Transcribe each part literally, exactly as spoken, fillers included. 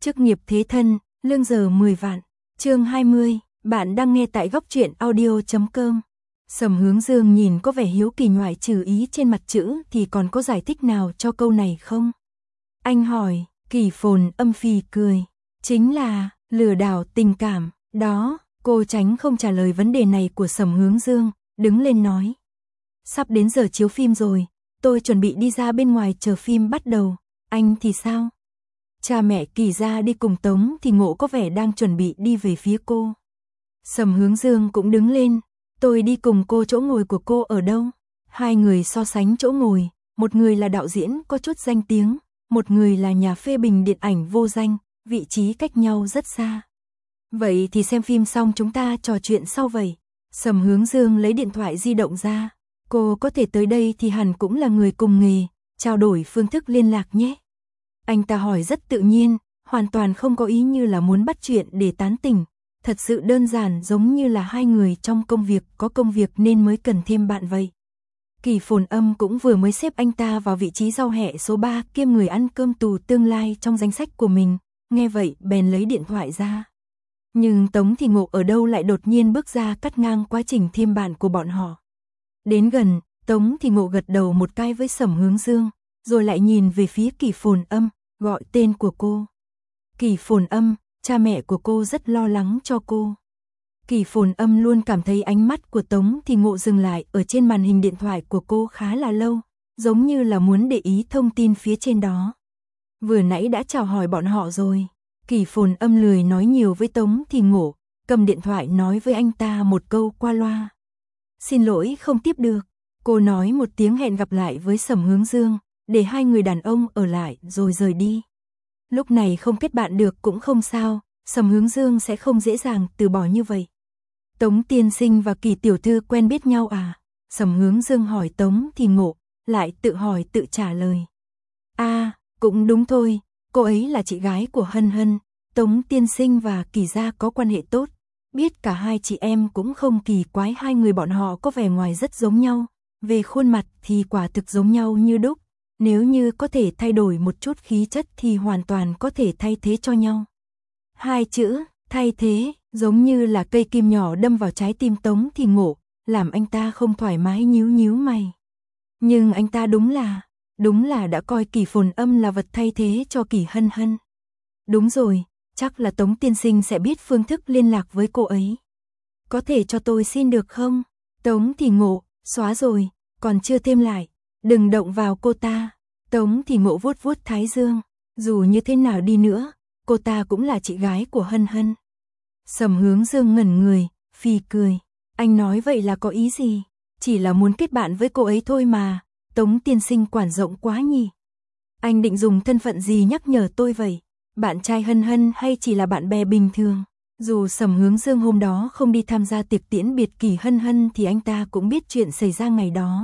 Chức nghiệp thế thân, lương giờ mười vạn. Chương hai mươi, bạn đang nghe tại góc truyện audio chấm com. Sầm Hướng Dương nhìn có vẻ hiếu kỳ, ngoại trừ ý trên mặt chữ thì còn có giải thích nào cho câu này không? Anh hỏi. Kỳ Phồn Âm phì cười. Chính là lừa đảo tình cảm, đó. Cô tránh không trả lời vấn đề này của Sầm Hướng Dương, đứng lên nói. Sắp đến giờ chiếu phim rồi, tôi chuẩn bị đi ra bên ngoài chờ phim bắt đầu, anh thì sao? Cha mẹ Kỳ ra đi cùng Tống thì Ngộ có vẻ đang chuẩn bị đi về phía cô. Sầm Hướng Dương cũng đứng lên, tôi đi cùng cô, chỗ ngồi của cô ở đâu? Hai người so sánh chỗ ngồi, một người là đạo diễn có chút danh tiếng, một người là nhà phê bình điện ảnh vô danh, vị trí cách nhau rất xa. Vậy thì xem phim xong chúng ta trò chuyện sau vậy. Sầm Hướng Dương lấy điện thoại di động ra. Cô có thể tới đây thì hẳn cũng là người cùng nghề, trao đổi phương thức liên lạc nhé. Anh ta hỏi rất tự nhiên, hoàn toàn không có ý như là muốn bắt chuyện để tán tỉnh. Thật sự đơn giản, giống như là hai người trong công việc có công việc nên mới cần thêm bạn vậy. Kỳ Phồn Âm cũng vừa mới xếp anh ta vào vị trí rau hẹ số ba kiêm người ăn cơm tù tương lai trong danh sách của mình, nghe vậy bèn lấy điện thoại ra. Nhưng Tống Thì Ngộ ở đâu lại đột nhiên bước ra cắt ngang quá trình thêm bạn của bọn họ. Đến gần, Tống Thì Ngộ gật đầu một cái với Sầm Hướng Dương, rồi lại nhìn về phía Kỳ Phồn Âm, gọi tên của cô. Kỳ Phồn Âm, cha mẹ của cô rất lo lắng cho cô. Kỳ Phồn Âm luôn cảm thấy ánh mắt của Tống Thì Ngộ dừng lại ở trên màn hình điện thoại của cô khá là lâu, giống như là muốn để ý thông tin phía trên đó. Vừa nãy đã chào hỏi bọn họ rồi. Kỳ Phồn Âm lười nói nhiều với Tống Thì Ngộ, cầm điện thoại nói với anh ta một câu qua loa. Xin lỗi không tiếp được. Cô nói một tiếng hẹn gặp lại với Sầm Hướng Dương, để hai người đàn ông ở lại rồi rời đi. Lúc này không kết bạn được cũng không sao, Sầm Hướng Dương sẽ không dễ dàng từ bỏ như vậy. Tống tiên sinh và Kỳ tiểu thư quen biết nhau à? Sầm Hướng Dương hỏi Tống Thì Ngộ, lại tự hỏi tự trả lời. A, à, cũng đúng thôi, cô ấy là chị gái của Hân Hân, Tống tiên sinh và Kỳ gia có quan hệ tốt. Biết cả hai chị em cũng không kỳ quái, hai người bọn họ có vẻ ngoài rất giống nhau, về khuôn mặt thì quả thực giống nhau như đúc, nếu như có thể thay đổi một chút khí chất thì hoàn toàn có thể thay thế cho nhau. Hai chữ, thay thế, giống như là cây kim nhỏ đâm vào trái tim Tống Thì Ngộ, làm anh ta không thoải mái, nhíu nhíu mày. Nhưng anh ta đúng là, đúng là đã coi Kỳ Phồn Âm là vật thay thế cho Kỳ Hân Hân. Đúng rồi. Chắc là Tống tiên sinh sẽ biết phương thức liên lạc với cô ấy. Có thể cho tôi xin được không? Tống Thì Ngộ, xóa rồi, còn chưa thêm lại. Đừng động vào cô ta. Tống Thì Ngộ vuốt vuốt thái dương. Dù như thế nào đi nữa, cô ta cũng là chị gái của Hân Hân. Sầm Hướng Dương ngẩn người, phì cười. Anh nói vậy là có ý gì? Chỉ là muốn kết bạn với cô ấy thôi mà. Tống tiên sinh quản rộng quá nhỉ. Anh định dùng thân phận gì nhắc nhở tôi vậy? Bạn trai Hân Hân hay chỉ là bạn bè bình thường? Dù Sầm Hướng Dương hôm đó không đi tham gia tiệc tiễn biệt Kỳ Hân Hân thì anh ta cũng biết chuyện xảy ra ngày đó.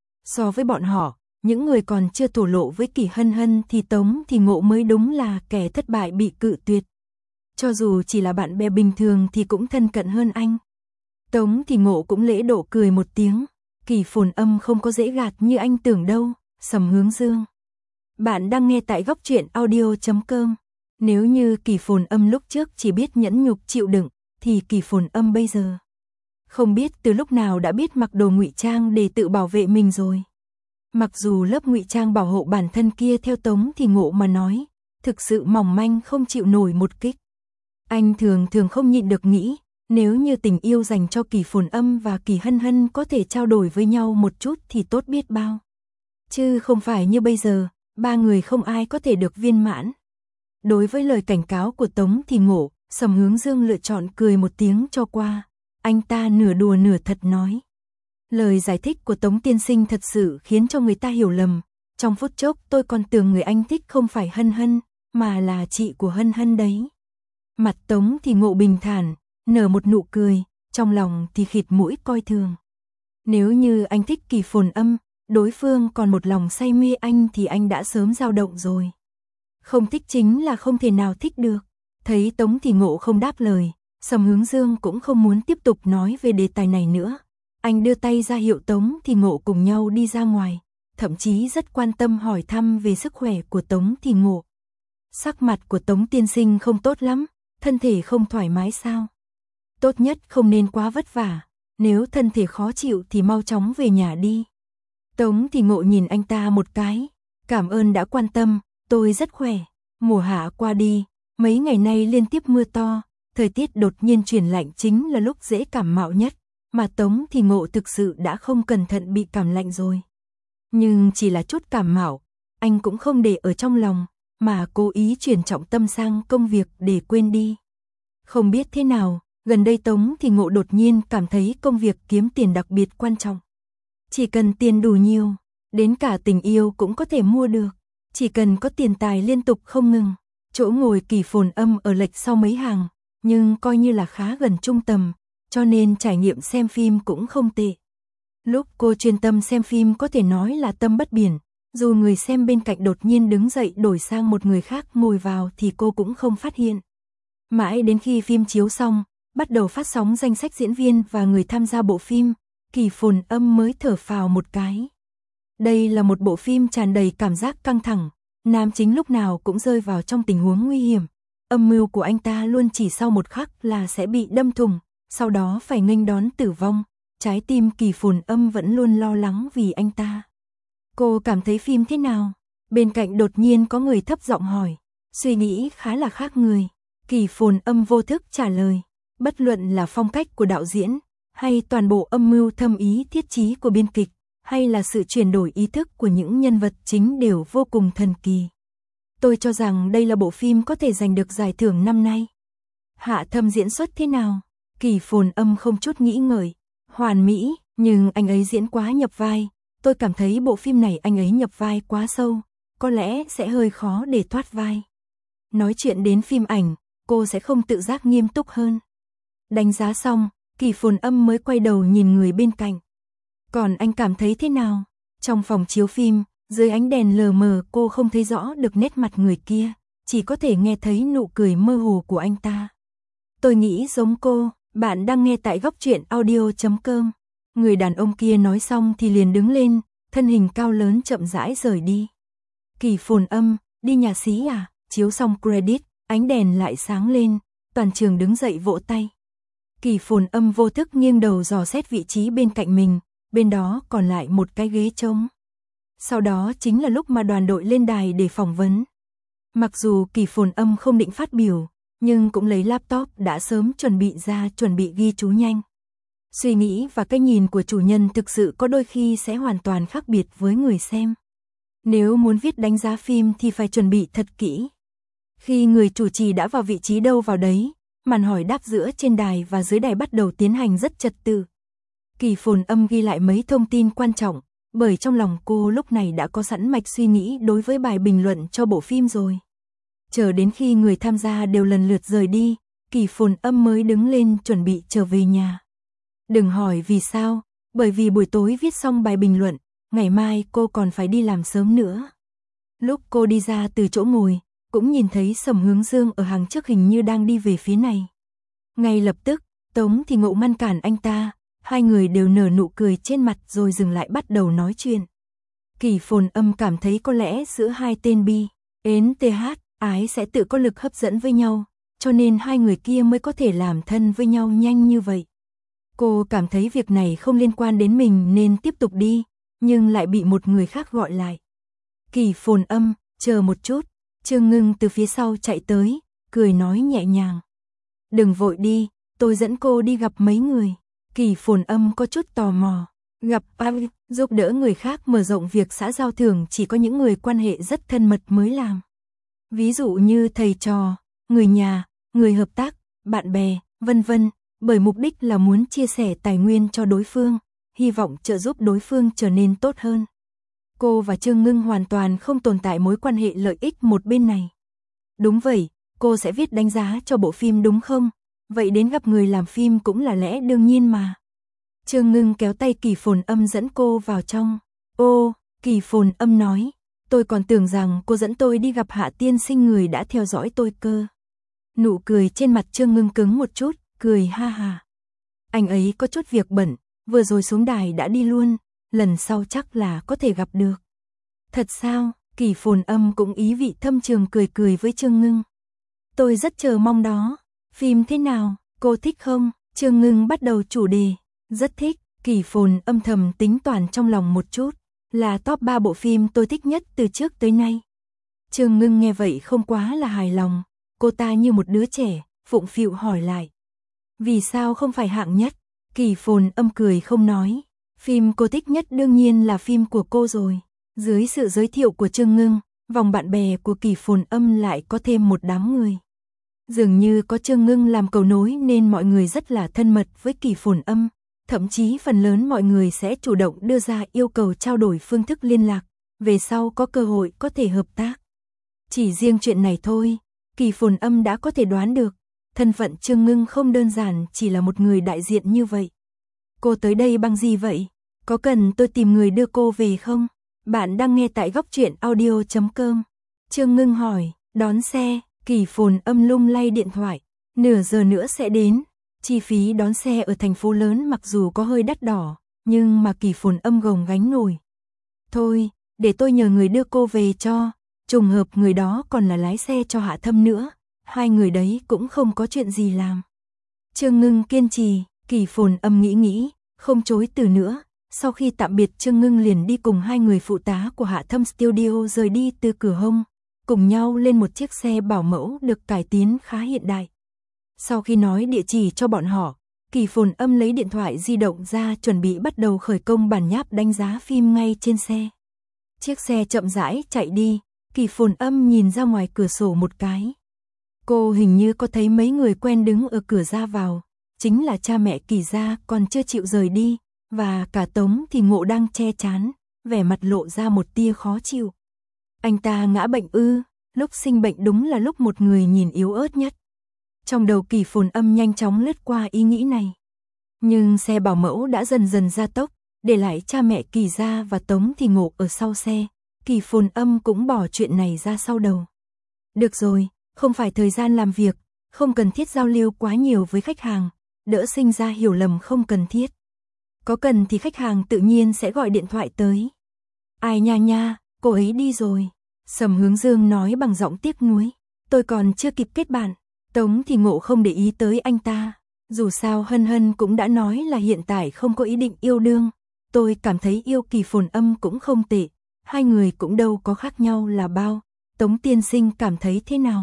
So với bọn họ, những người còn chưa thổ lộ với Kỳ Hân Hân thì Tống Thì Ngộ mới đúng là kẻ thất bại bị cự tuyệt. Cho dù chỉ là bạn bè bình thường thì cũng thân cận hơn anh. Tống Thì Ngộ cũng lễ độ cười một tiếng. Kỳ Phồn Âm không có dễ gạt như anh tưởng đâu. Sầm Hướng Dương. Bạn đang nghe tại góc truyện audio chấm com. Nếu như Kỳ Phồn Âm lúc trước chỉ biết nhẫn nhục chịu đựng, thì Kỳ Phồn Âm bây giờ không biết từ lúc nào đã biết mặc đồ ngụy trang để tự bảo vệ mình rồi. Mặc dù lớp ngụy trang bảo hộ bản thân kia theo Tống Thì Ngộ mà nói, thực sự mỏng manh không chịu nổi một kích. Anh thường thường không nhịn được nghĩ, nếu như tình yêu dành cho Kỳ Phồn Âm và Kỳ Hân Hân có thể trao đổi với nhau một chút thì tốt biết bao. Chứ không phải như bây giờ, ba người không ai có thể được viên mãn. Đối với lời cảnh cáo của Tống Thì Ngộ, Sầm Hướng Dương lựa chọn cười một tiếng cho qua. Anh ta nửa đùa nửa thật nói. Lời giải thích của Tống tiên sinh thật sự khiến cho người ta hiểu lầm. Trong phút chốc tôi còn tưởng người anh thích không phải Hân Hân, mà là chị của Hân Hân đấy. Mặt Tống Thì Ngộ bình thản, nở một nụ cười, trong lòng thì khịt mũi coi thường. Nếu như anh thích Kỳ Phồn Âm, đối phương còn một lòng say mê anh thì anh đã sớm dao động rồi. Không thích chính là không thể nào thích được. Thấy Tống Thì Ngộ không đáp lời, Sầm Hướng Dương cũng không muốn tiếp tục nói về đề tài này nữa. Anh đưa tay ra hiệu Tống Thì Ngộ cùng nhau đi ra ngoài, thậm chí rất quan tâm hỏi thăm về sức khỏe của Tống Thì Ngộ. Sắc mặt của Tống tiên sinh không tốt lắm, thân thể không thoải mái sao? Tốt nhất không nên quá vất vả, nếu thân thể khó chịu thì mau chóng về nhà đi. Tống Thì Ngộ nhìn anh ta một cái, cảm ơn đã quan tâm, tôi rất khỏe. Mùa hạ qua đi, mấy ngày nay liên tiếp mưa to, thời tiết đột nhiên chuyển lạnh chính là lúc dễ cảm mạo nhất, mà Tống Thì Ngộ thực sự đã không cẩn thận bị cảm lạnh rồi. Nhưng chỉ là chút cảm mạo, anh cũng không để ở trong lòng, mà cố ý chuyển trọng tâm sang công việc để quên đi. Không biết thế nào, gần đây Tống Thì Ngộ đột nhiên cảm thấy công việc kiếm tiền đặc biệt quan trọng. Chỉ cần tiền đủ nhiều, đến cả tình yêu cũng có thể mua được. Chỉ cần có tiền tài liên tục không ngừng. Chỗ ngồi Kỳ Phồn Âm ở lệch sau mấy hàng, nhưng coi như là khá gần trung tâm, cho nên trải nghiệm xem phim cũng không tệ. Lúc cô chuyên tâm xem phim có thể nói là tâm bất biển, dù người xem bên cạnh đột nhiên đứng dậy đổi sang một người khác ngồi vào thì cô cũng không phát hiện. Mãi đến khi phim chiếu xong, bắt đầu phát sóng danh sách diễn viên và người tham gia bộ phim, Kỳ Phồn Âm mới thở phào một cái. Đây là một bộ phim tràn đầy cảm giác căng thẳng, nam chính lúc nào cũng rơi vào trong tình huống nguy hiểm. Âm mưu của anh ta luôn chỉ sau một khắc là sẽ bị đâm thủng, sau đó phải nghênh đón tử vong. Trái tim Kỳ Phồn Âm vẫn luôn lo lắng vì anh ta. Cô cảm thấy phim thế nào? Bên cạnh đột nhiên có người thấp giọng hỏi, suy nghĩ khá là khác người. Kỳ Phồn Âm vô thức trả lời, bất luận là phong cách của đạo diễn, hay toàn bộ âm mưu thâm ý thiết chí của biên kịch, hay là sự chuyển đổi ý thức của những nhân vật chính đều vô cùng thần kỳ. Tôi cho rằng đây là bộ phim có thể giành được giải thưởng năm nay. Hạ Thâm diễn xuất thế nào? Kỳ Phồn Âm không chút nghĩ ngợi, hoàn mỹ, nhưng anh ấy diễn quá nhập vai. Tôi cảm thấy bộ phim này anh ấy nhập vai quá sâu, có lẽ sẽ hơi khó để thoát vai. Nói chuyện đến phim ảnh, cô sẽ không tự giác nghiêm túc hơn. Đánh giá xong, Kỳ Phồn Âm mới quay đầu nhìn người bên cạnh. Còn anh cảm thấy thế nào? Trong phòng chiếu phim, dưới ánh đèn lờ mờ cô không thấy rõ được nét mặt người kia, chỉ có thể nghe thấy nụ cười mơ hồ của anh ta. Tôi nghĩ giống cô, bạn đang nghe tại góc truyện audio chấm com. Người đàn ông kia nói xong thì liền đứng lên, thân hình cao lớn chậm rãi rời đi. Kỳ Phồn Âm, đi nhà xí à? Chiếu xong credit, ánh đèn lại sáng lên, toàn trường đứng dậy vỗ tay. Kỳ Phồn Âm vô thức nghiêng đầu dò xét vị trí bên cạnh mình, bên đó còn lại một cái ghế trống. Sau đó chính là lúc mà đoàn đội lên đài để phỏng vấn. Mặc dù Kỳ Phồn Âm không định phát biểu, nhưng cũng lấy laptop đã sớm chuẩn bị ra chuẩn bị ghi chú nhanh. Suy nghĩ và cái nhìn của chủ nhân thực sự có đôi khi sẽ hoàn toàn khác biệt với người xem. Nếu muốn viết đánh giá phim thì phải chuẩn bị thật kỹ. Khi người chủ trì đã vào vị trí đâu vào đấy, màn hỏi đáp giữa trên đài và dưới đài bắt đầu tiến hành rất trật tự. Kỳ Phồn Âm ghi lại mấy thông tin quan trọng, bởi trong lòng cô lúc này đã có sẵn mạch suy nghĩ đối với bài bình luận cho bộ phim rồi. Chờ đến khi người tham gia đều lần lượt rời đi, Kỳ Phồn Âm mới đứng lên chuẩn bị trở về nhà. Đừng hỏi vì sao, bởi vì buổi tối viết xong bài bình luận, ngày mai cô còn phải đi làm sớm nữa. Lúc cô đi ra từ chỗ ngồi, cũng nhìn thấy Sầm Hướng Dương ở hàng trước hình như đang đi về phía này. Ngay lập tức, Tống Thì Ngộ ngăn cản anh ta, hai người đều nở nụ cười trên mặt rồi dừng lại bắt đầu nói chuyện. Kỳ Phồn Âm cảm thấy có lẽ giữa hai tên bi, ến th, ái sẽ tự có lực hấp dẫn với nhau, cho nên hai người kia mới có thể làm thân với nhau nhanh như vậy. Cô cảm thấy việc này không liên quan đến mình nên tiếp tục đi, nhưng lại bị một người khác gọi lại. Kỳ Phồn Âm, chờ một chút. Trương Ngưng từ phía sau chạy tới, cười nói nhẹ nhàng. Đừng vội đi, tôi dẫn cô đi gặp mấy người. Kỳ Phồn Âm có chút tò mò. Gặp ai, giúp đỡ người khác mở rộng việc xã giao thường chỉ có những người quan hệ rất thân mật mới làm. Ví dụ như thầy trò, người nhà, người hợp tác, bạn bè, vân vân, bởi mục đích là muốn chia sẻ tài nguyên cho đối phương, hy vọng trợ giúp đối phương trở nên tốt hơn. Cô và Trương Ngưng hoàn toàn không tồn tại mối quan hệ lợi ích một bên này. Đúng vậy, cô sẽ viết đánh giá cho bộ phim đúng không? Vậy đến gặp người làm phim cũng là lẽ đương nhiên mà. Trương Ngưng kéo tay Kỳ Phồn Âm dẫn cô vào trong. Ô, Kỳ Phồn Âm nói, tôi còn tưởng rằng cô dẫn tôi đi gặp Hạ tiên sinh người đã theo dõi tôi cơ. Nụ cười trên mặt Trương Ngưng cứng một chút, cười ha ha. Anh ấy có chút việc bận, vừa rồi xuống đài đã đi luôn, lần sau chắc là có thể gặp được. Thật sao? Kỳ Phồn Âm cũng ý vị thâm trường cười cười với Trương Ngưng. Tôi rất chờ mong đó. Phim thế nào, cô thích không? Trương Ngưng bắt đầu chủ đề. Rất thích. Kỳ Phồn Âm thầm tính toán trong lòng một chút. Là top ba bộ phim tôi thích nhất từ trước tới nay. Trương Ngưng nghe vậy không quá là hài lòng. Cô ta như một đứa trẻ, phụng phịu hỏi lại. Vì sao không phải hạng nhất? Kỳ Phồn Âm cười không nói. Phim cô thích nhất đương nhiên là phim của cô rồi. Dưới sự giới thiệu của Trương Ngưng, vòng bạn bè của Kỳ Phồn Âm lại có thêm một đám người. Dường như có Trương Ngưng làm cầu nối nên mọi người rất là thân mật với Kỳ Phồn Âm. Thậm chí phần lớn mọi người sẽ chủ động đưa ra yêu cầu trao đổi phương thức liên lạc, về sau có cơ hội có thể hợp tác. Chỉ riêng chuyện này thôi, Kỳ Phồn Âm đã có thể đoán được, thân phận Trương Ngưng không đơn giản chỉ là một người đại diện như vậy. Cô tới đây bằng gì vậy? Có cần tôi tìm người đưa cô về không? Bạn đang nghe tại góc truyện audio chấm com. Trương Ngưng hỏi, đón xe, Kỳ Phồn Âm lung lay điện thoại, nửa giờ nữa sẽ đến. Chi phí đón xe ở thành phố lớn mặc dù có hơi đắt đỏ, nhưng mà Kỳ Phồn Âm gồng gánh nổi. Thôi, để tôi nhờ người đưa cô về cho, trùng hợp người đó còn là lái xe cho Hạ Thâm nữa, hai người đấy cũng không có chuyện gì làm. Trương Ngưng kiên trì, Kỳ Phồn Âm nghĩ nghĩ, không chối từ nữa. Sau khi tạm biệt Trương Ngưng liền đi cùng hai người phụ tá của Hạ Thâm Studio rời đi từ cửa hông, cùng nhau lên một chiếc xe bảo mẫu được cải tiến khá hiện đại. Sau khi nói địa chỉ cho bọn họ, Kỳ Phồn Âm lấy điện thoại di động ra chuẩn bị bắt đầu khởi công bản nháp đánh giá phim ngay trên xe. Chiếc xe chậm rãi chạy đi, Kỳ Phồn Âm nhìn ra ngoài cửa sổ một cái. Cô hình như có thấy mấy người quen đứng ở cửa ra vào, chính là cha mẹ Kỳ gia còn chưa chịu rời đi, và cả Tống thì Ngộ đang che chán, vẻ mặt lộ ra một tia khó chịu. Anh ta ngã bệnh ư? Lúc sinh bệnh đúng là lúc một người nhìn yếu ớt nhất. Trong đầu Kỳ Phồn Âm nhanh chóng lướt qua ý nghĩ này. Nhưng xe bảo mẫu đã dần dần gia tốc, để lại cha mẹ Kỳ gia và Tống thì Ngộ ở sau xe. Kỳ Phồn Âm cũng bỏ chuyện này ra sau đầu. Được rồi, không phải thời gian làm việc, không cần thiết giao lưu quá nhiều với khách hàng, đỡ sinh ra hiểu lầm không cần thiết. Có cần thì khách hàng tự nhiên sẽ gọi điện thoại tới. Ai nha nha, cô ấy đi rồi. Sầm Hướng Dương nói bằng giọng tiếc nuối. Tôi còn chưa kịp kết bạn. Tống thì Ngộ không để ý tới anh ta. Dù sao Hân Hân cũng đã nói là hiện tại không có ý định yêu đương. Tôi cảm thấy yêu Kỳ Phồn Âm cũng không tệ. Hai người cũng đâu có khác nhau là bao. Tống tiên sinh cảm thấy thế nào?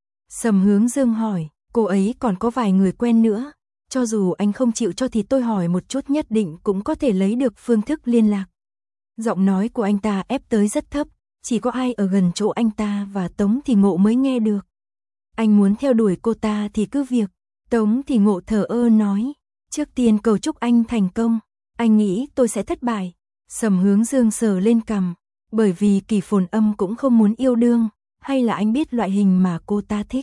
Sầm Hướng Dương hỏi, cô ấy còn có vài người quen nữa. Cho dù anh không chịu cho thì tôi hỏi một chút nhất định cũng có thể lấy được phương thức liên lạc. Giọng nói của anh ta ép tới rất thấp, chỉ có ai ở gần chỗ anh ta và Tống thì Ngộ mới nghe được. Anh muốn theo đuổi cô ta thì cứ việc. Tống thì Ngộ thờ ơ nói, trước tiên cầu chúc anh thành công. Anh nghĩ tôi sẽ thất bại. Sầm Hướng Dương sờ lên cằm, bởi vì Kỳ Phồn Âm cũng không muốn yêu đương, hay là anh biết loại hình mà cô ta thích.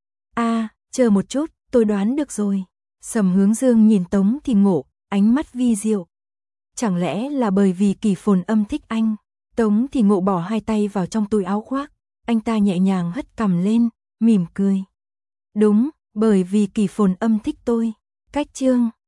À, chờ một chút, tôi đoán được rồi. Sầm Hướng Dương nhìn Tống thì Ngộ, ánh mắt vi diệu. Chẳng lẽ là bởi vì Kỳ Phồn Âm thích anh? Tống thì Ngộ bỏ hai tay vào trong túi áo khoác, anh ta nhẹ nhàng hất cằm lên, mỉm cười. Đúng, bởi vì Kỳ Phồn Âm thích tôi. Cách chương